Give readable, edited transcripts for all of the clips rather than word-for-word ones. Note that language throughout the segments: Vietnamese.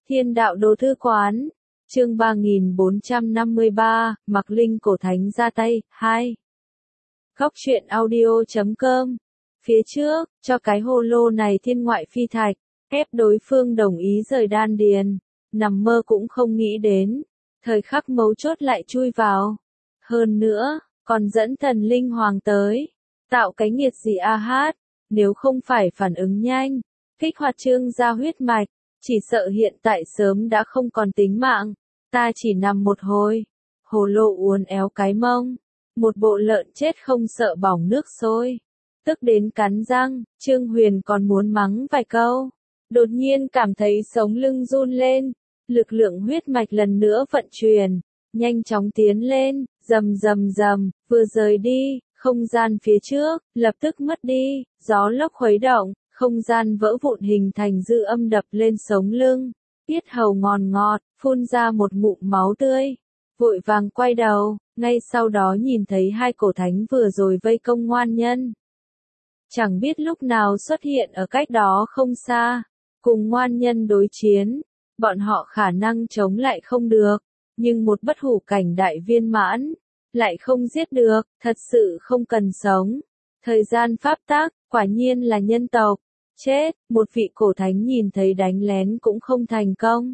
Thiên đạo đồ thư quán. Chương 3453, Mạc Linh cổ thánh ra tay, 2. Góc truyện audio.com. Phía trước, cho cái hồ lô này thiên ngoại phi thạch, ép đối phương đồng ý rời đan điền, nằm mơ cũng không nghĩ đến, thời khắc mấu chốt lại chui vào. Hơn nữa, còn dẫn thần linh hoàng tới, tạo cái nghiệt gì a hát, nếu không phải phản ứng nhanh, kích hoạt trương gia huyết mạch, chỉ sợ hiện tại sớm đã không còn tính mạng. Ta chỉ nằm một hồi, hồ lô uốn éo cái mông, một bộ lợn chết không sợ bỏng nước sôi, tức đến cắn răng. Trương Huyền còn muốn mắng vài câu, đột nhiên cảm thấy sống lưng run lên, lực lượng huyết mạch lần nữa vận chuyển, nhanh chóng tiến lên, rầm rầm rầm, vừa rời đi, không gian phía trước lập tức mất đi, gió lốc khuấy động, không gian vỡ vụn hình thành dư âm đập lên sống lưng, yết hầu ngòn ngọt, phun ra một ngụm máu tươi, vội vàng quay đầu, ngay sau đó nhìn thấy hai cổ thánh vừa rồi vây công ngoan nhân. Chẳng biết lúc nào xuất hiện ở cách đó không xa, cùng ngoan nhân đối chiến, bọn họ khả năng chống lại không được, nhưng một bất hủ cảnh đại viên mãn, lại không giết được, thật sự không cần sống. Thời gian pháp tắc, quả nhiên là nhân tộc. Chết, một vị cổ thánh nhìn thấy đánh lén cũng không thành công.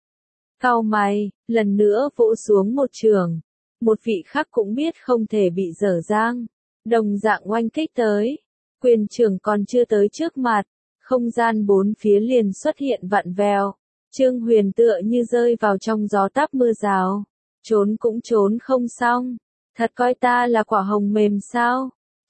Cau mày, lần nữa vỗ xuống một trường. Một vị khác cũng biết không thể bị dở dang, đồng dạng oanh kích tới. Quyền trường còn chưa tới trước mặt, không gian bốn phía liền xuất hiện vặn vẹo. Trương Huyền tựa như rơi vào trong gió táp mưa rào, trốn cũng trốn không xong. Thật coi ta là quả hồng mềm sao?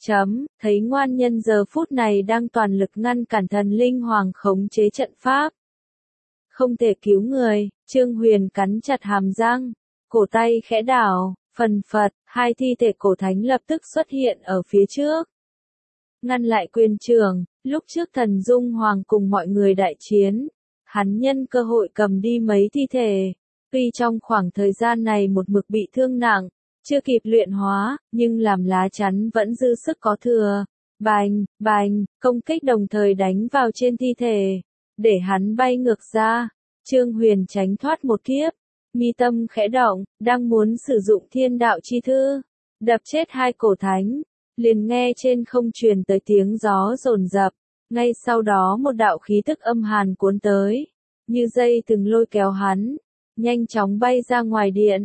Thấy ngoan nhân giờ phút này đang toàn lực ngăn cản thần linh hoàng khống chế trận pháp. Không thể cứu người, Trương Huyền cắn chặt hàm răng, cổ tay khẽ đảo, phần phật, hai thi thể cổ thánh lập tức xuất hiện ở phía trước. Ngăn lại quyền trường, lúc trước thần dung hoàng cùng mọi người đại chiến, hắn nhân cơ hội cầm đi mấy thi thể. Tuy trong khoảng thời gian này một mực bị thương nặng, chưa kịp luyện hóa, nhưng làm lá chắn vẫn dư sức có thừa. Bành, bành, công kích đồng thời đánh vào trên thi thể, để hắn bay ngược ra. Trương Huyền tránh thoát một kiếp, mi tâm khẽ động, đang muốn sử dụng thiên đạo chi thư, đập chết hai cổ thánh, liền nghe trên không truyền tới tiếng gió rồn rập, ngay sau đó một đạo khí tức âm hàn cuốn tới, như dây từng lôi kéo hắn, nhanh chóng bay ra ngoài điện.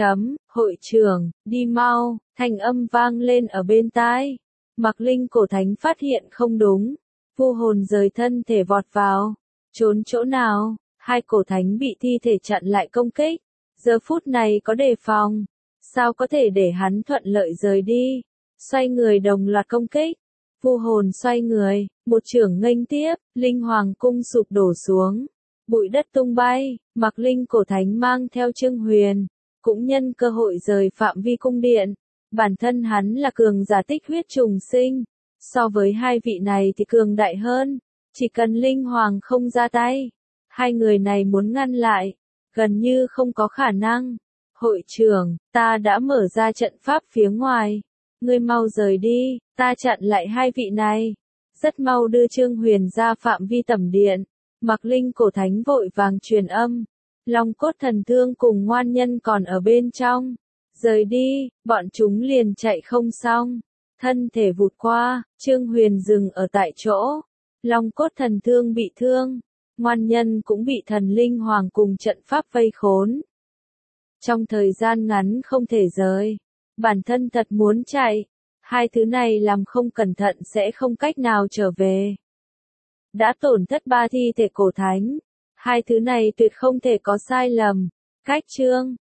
Hội trưởng, đi mau, thanh âm vang lên ở bên tai. Mạc Linh cổ thánh phát hiện không đúng, vô hồn rời thân thể vọt vào. Trốn chỗ nào? Hai cổ thánh bị thi thể chặn lại công kích, giờ phút này có đề phòng, sao có thể để hắn thuận lợi rời đi? Xoay người đồng loạt công kích, vô hồn xoay người, một chưởng nghênh tiếp, linh hoàng cung sụp đổ xuống, bụi đất tung bay. Mạc Linh cổ thánh mang theo Trương Huyền, cũng nhân cơ hội rời phạm vi cung điện. Bản thân hắn là cường giả tích huyết trùng sinh, so với hai vị này thì cường đại hơn, chỉ cần linh hoàng không ra tay, hai người này muốn ngăn lại, gần như không có khả năng. Hội trưởng, ta đã mở ra trận pháp phía ngoài, ngươi mau rời đi, ta chặn lại hai vị này. Rất mau đưa Trương Huyền ra phạm vi tẩm điện, Mạc Linh cổ thánh vội vàng truyền âm. Long cốt thần thương cùng ngoan nhân còn ở bên trong. Rời đi, bọn chúng liền chạy không xong. Thân thể vụt qua, Trương Huyền dừng ở tại chỗ. Long cốt thần thương bị thương, ngoan nhân cũng bị thần linh hoàng cùng trận pháp vây khốn. Trong thời gian ngắn không thể rời, bản thân thật muốn chạy. Hai thứ này làm không cẩn thận sẽ không cách nào trở về. Đã tổn thất ba thi thể cổ thánh. Hai thứ này tuyệt không thể có sai lầm. Cách chương